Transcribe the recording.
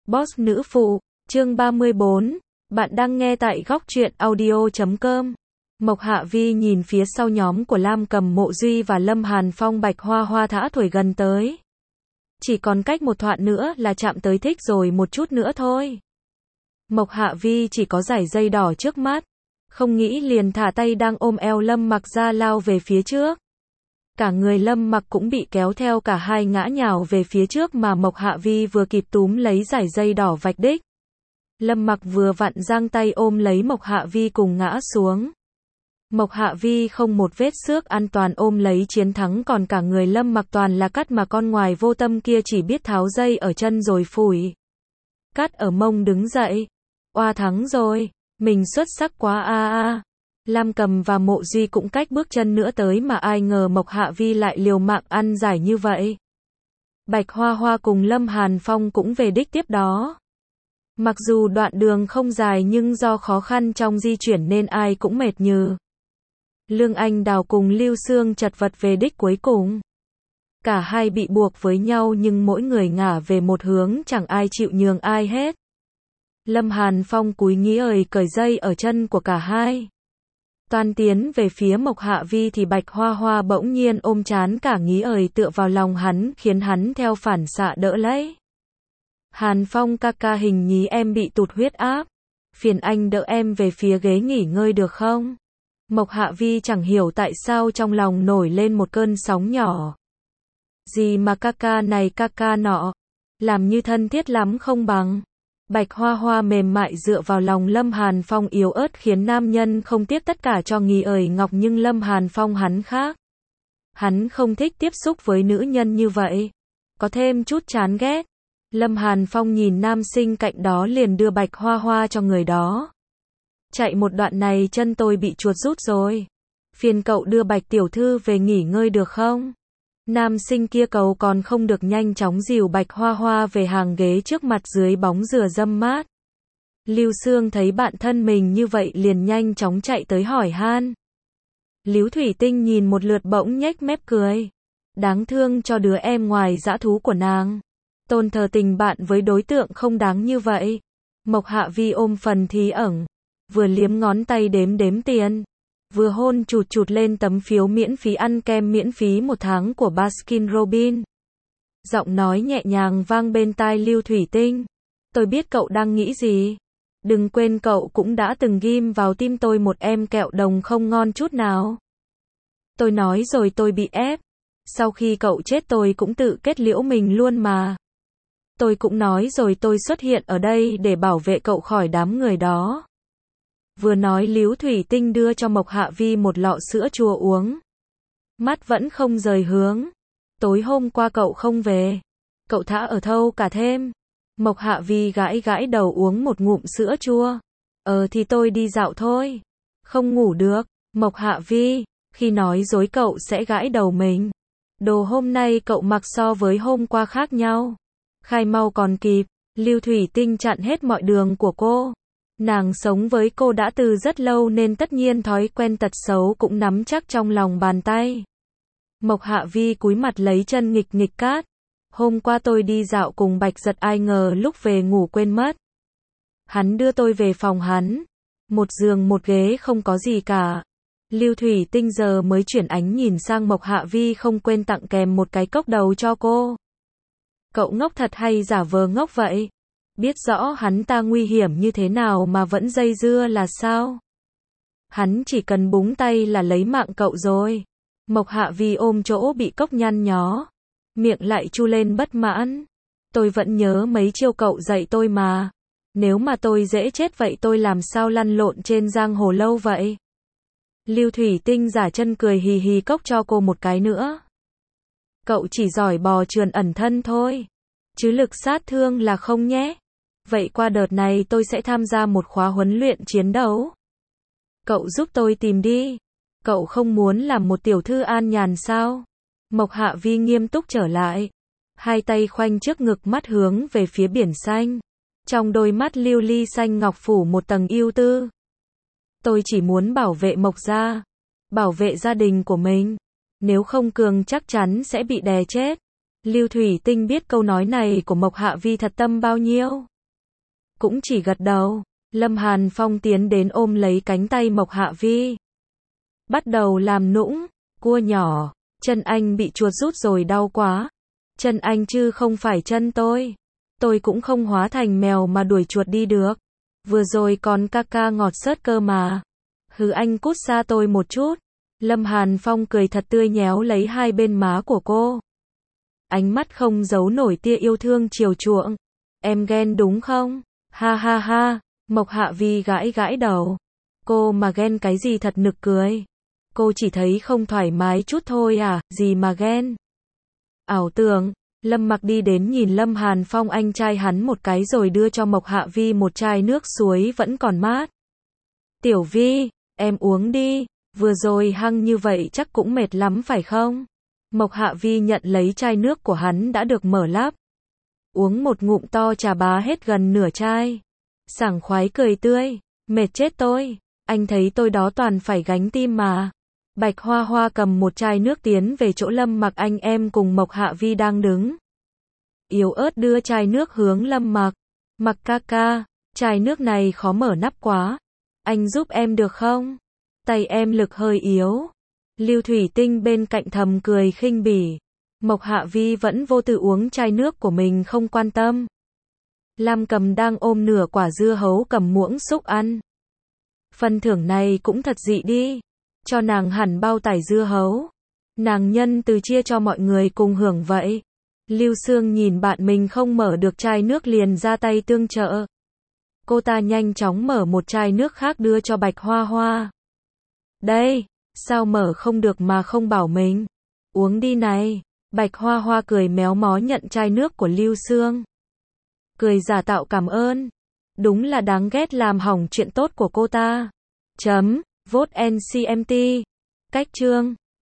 Boss nữ phụ, chương 34, bạn đang nghe tại góc truyện audio.com. Mộc Hạ Vi nhìn phía sau nhóm của Lam Cầm, Mộ Duy và Lâm Hàn Phong. Bạch Hoa Hoa thả thổi gần tới. Chỉ còn cách một thoại nữa là chạm tới thích rồi, một chút nữa thôi. Mộc Hạ Vi chỉ có dải dây đỏ trước mắt, không nghĩ liền thả tay đang ôm eo Lâm Mặc ra lao về phía trước. Cả người Lâm Mặc cũng bị kéo theo, cả hai ngã nhào về phía trước mà Mộc Hạ Vi vừa kịp túm lấy dải dây đỏ vạch đích. Lâm Mặc vừa vặn giang tay ôm lấy Mộc Hạ Vi cùng ngã xuống. Mộc Hạ Vi không một vết xước, an toàn ôm lấy chiến thắng, còn cả người Lâm Mặc toàn là cắt mà con ngoài vô tâm kia chỉ biết tháo dây ở chân rồi phủi cắt ở mông đứng dậy. Oa, thắng rồi, mình xuất sắc quá a. Lam Cầm và Mộ Duy cũng cách bước chân nữa tới mà ai ngờ Mộc Hạ Vi lại liều mạng ăn giải như vậy. Bạch Hoa Hoa cùng Lâm Hàn Phong cũng về đích tiếp đó. Mặc dù đoạn đường không dài nhưng do khó khăn trong di chuyển nên ai cũng mệt nhừ. Lương Anh Đào cùng Lưu Sương chật vật về đích cuối cùng. Cả hai bị buộc với nhau nhưng mỗi người ngả về một hướng, chẳng ai chịu nhường ai hết. Lâm Hàn Phong cúi nghĩ ời cởi dây ở chân của cả hai. Toan tiến về phía Mộc Hạ Vi thì Bạch Hoa Hoa bỗng nhiên ôm trán cả nghĩ ời tựa vào lòng hắn, khiến hắn theo phản xạ đỡ lấy. Hàn Phong ca ca, hình nhí em bị tụt huyết áp. Phiền anh đỡ em về phía ghế nghỉ ngơi được không? Mộc Hạ Vi chẳng hiểu tại sao trong lòng nổi lên một cơn sóng nhỏ. Gì mà ca ca này ca ca nọ, làm như thân thiết lắm không bằng. Bạch Hoa Hoa mềm mại dựa vào lòng Lâm Hàn Phong yếu ớt, khiến nam nhân không tiếc tất cả cho nghi ời ngọc, nhưng Lâm Hàn Phong hắn khác. Hắn không thích tiếp xúc với nữ nhân như vậy, có thêm chút chán ghét. Lâm Hàn Phong nhìn nam sinh cạnh đó liền đưa Bạch Hoa Hoa cho người đó. Chạy một đoạn này chân tôi bị chuột rút rồi. Phiền cậu đưa Bạch tiểu thư về nghỉ ngơi được không? Nam sinh kia cầu còn không được nhanh chóng dìu Bạch Hoa Hoa về hàng ghế trước mặt dưới bóng dừa râm mát. Lưu Sương thấy bạn thân mình như vậy liền nhanh chóng chạy tới hỏi han. Líu Thủy Tinh nhìn một lượt bỗng nhếch mép cười. Đáng thương cho đứa em ngoài dã thú của nàng. Tôn thờ tình bạn với đối tượng không đáng như vậy. Mộc Hạ Vi ôm phần thí ẩn, vừa liếm ngón tay đếm tiền, vừa hôn chụt chụt lên tấm phiếu miễn phí ăn kem miễn phí 1 tháng của Baskin Robbins. Giọng nói nhẹ nhàng vang bên tai Lưu Thủy Tinh. Tôi biết cậu đang nghĩ gì. Đừng quên cậu cũng đã từng ghim vào tim tôi một em kẹo đồng không ngon chút nào. Tôi nói rồi, tôi bị ép. Sau khi cậu chết tôi cũng tự kết liễu mình luôn mà. Tôi cũng nói rồi, tôi xuất hiện ở đây để bảo vệ cậu khỏi đám người đó. Vừa nói Líu Thủy Tinh đưa cho Mộc Hạ Vi một lọ sữa chua uống. Mắt vẫn không rời hướng. Tối hôm qua cậu không về. Cậu thả ở thâu cả thêm. Mộc Hạ Vi gãi gãi đầu uống một ngụm sữa chua. Thì tôi đi dạo thôi. Không ngủ được. Mộc Hạ Vi, khi nói dối cậu sẽ gãi đầu mình. Đồ hôm nay cậu mặc so với hôm qua khác nhau. Khai mau còn kịp. Lưu Thủy Tinh chặn hết mọi đường của cô. Nàng sống với cô đã từ rất lâu nên tất nhiên thói quen tật xấu cũng nắm chắc trong lòng bàn tay. Mộc Hạ Vi cúi mặt lấy chân nghịch nghịch cát. Hôm qua tôi đi dạo cùng Bạch Giật, ai ngờ lúc về ngủ quên mất. Hắn đưa tôi về phòng hắn. Một giường một ghế không có gì cả. Lưu Thủy Tinh giờ mới chuyển ánh nhìn sang Mộc Hạ Vi, không quên tặng kèm một cái cốc đầu cho cô. Cậu ngốc thật hay giả vờ ngốc vậy? Biết rõ hắn ta nguy hiểm như thế nào mà vẫn dây dưa là sao? Hắn chỉ cần búng tay là lấy mạng cậu rồi. Mộc Hạ Vi ôm chỗ bị cốc nhăn nhó, miệng lại chu lên bất mãn. Tôi vẫn nhớ mấy chiêu cậu dạy tôi mà. Nếu mà tôi dễ chết vậy tôi làm sao lăn lộn trên giang hồ lâu vậy? Lưu Thủy Tinh giả chân cười hì hì cốc cho cô một cái nữa. Cậu chỉ giỏi bò trườn ẩn thân thôi, chứ lực sát thương là không nhé. Vậy qua đợt này tôi sẽ tham gia một khóa huấn luyện chiến đấu. Cậu giúp tôi tìm đi. Cậu không muốn làm một tiểu thư an nhàn sao? Mộc Hạ Vi nghiêm túc trở lại. Hai tay khoanh trước ngực, mắt hướng về phía biển xanh. Trong đôi mắt lưu ly xanh ngọc phủ một tầng ưu tư. Tôi chỉ muốn bảo vệ Mộc gia, bảo vệ gia đình của mình. Nếu không cường chắc chắn sẽ bị đè chết. Lưu Thủy Tinh biết câu nói này của Mộc Hạ Vi thật tâm bao nhiêu. cũng chỉ gật đầu. Lâm Hàn Phong tiến đến ôm lấy cánh tay Mộc Hạ Vi. Bắt đầu làm nũng, cua nhỏ, chân anh bị chuột rút rồi đau quá. Chân anh chứ không phải chân tôi. Tôi cũng không hóa thành mèo mà đuổi chuột đi được. Vừa rồi còn ca ca ngọt xớt cơ mà. Hừ, anh cút xa tôi một chút. Lâm Hàn Phong cười thật tươi nhéo lấy hai bên má của cô. Ánh mắt không giấu nổi tia yêu thương chiều chuộng. Em ghen đúng không? Ha ha ha. Mộc Hạ Vi gãi gãi đầu. Cô mà ghen cái gì thật nực cười. Cô chỉ thấy không thoải mái chút thôi à, gì mà ghen. Ảo tưởng. Lâm Mặc đi đến nhìn Lâm Hàn Phong anh trai hắn một cái rồi đưa cho Mộc Hạ Vi một chai nước suối vẫn còn mát. Tiểu Vi, em uống đi, vừa rồi hăng như vậy chắc cũng mệt lắm phải không? Mộc Hạ Vi nhận lấy chai nước của hắn đã được mở lắp. Uống một ngụm to trà bá hết gần nửa chai. Sảng khoái cười tươi, mệt chết tôi, anh thấy tôi đó toàn phải gánh tim mà. Bạch Hoa Hoa cầm một chai nước tiến về chỗ Lâm Mặc anh em cùng Mộc Hạ Vi đang đứng. Yếu ớt đưa chai nước hướng Lâm Mặc. Mặc ca ca, chai nước này khó mở nắp quá. Anh giúp em được không? Tay em lực hơi yếu. Lưu Thủy Tinh bên cạnh thầm cười khinh bỉ. Mộc Hạ Vi vẫn vô tư uống chai nước của mình không quan tâm. Lam Cầm đang ôm nửa quả dưa hấu cầm muỗng xúc ăn. Phần thưởng này cũng thật dị đi. Cho nàng hẳn bao tải dưa hấu. Nàng nhân từ chia cho mọi người cùng hưởng vậy. Lưu Sương nhìn bạn mình không mở được chai nước liền ra tay tương trợ. Cô ta nhanh chóng mở một chai nước khác đưa cho Bạch Hoa Hoa. Đây, sao mở không được mà không bảo mình. Uống đi này. Bạch Hoa Hoa cười méo mó nhận chai nước của Lưu Sương. Cười giả tạo cảm ơn. Đúng là đáng ghét làm hỏng chuyện tốt của cô ta. Vote NCMT. Cách chương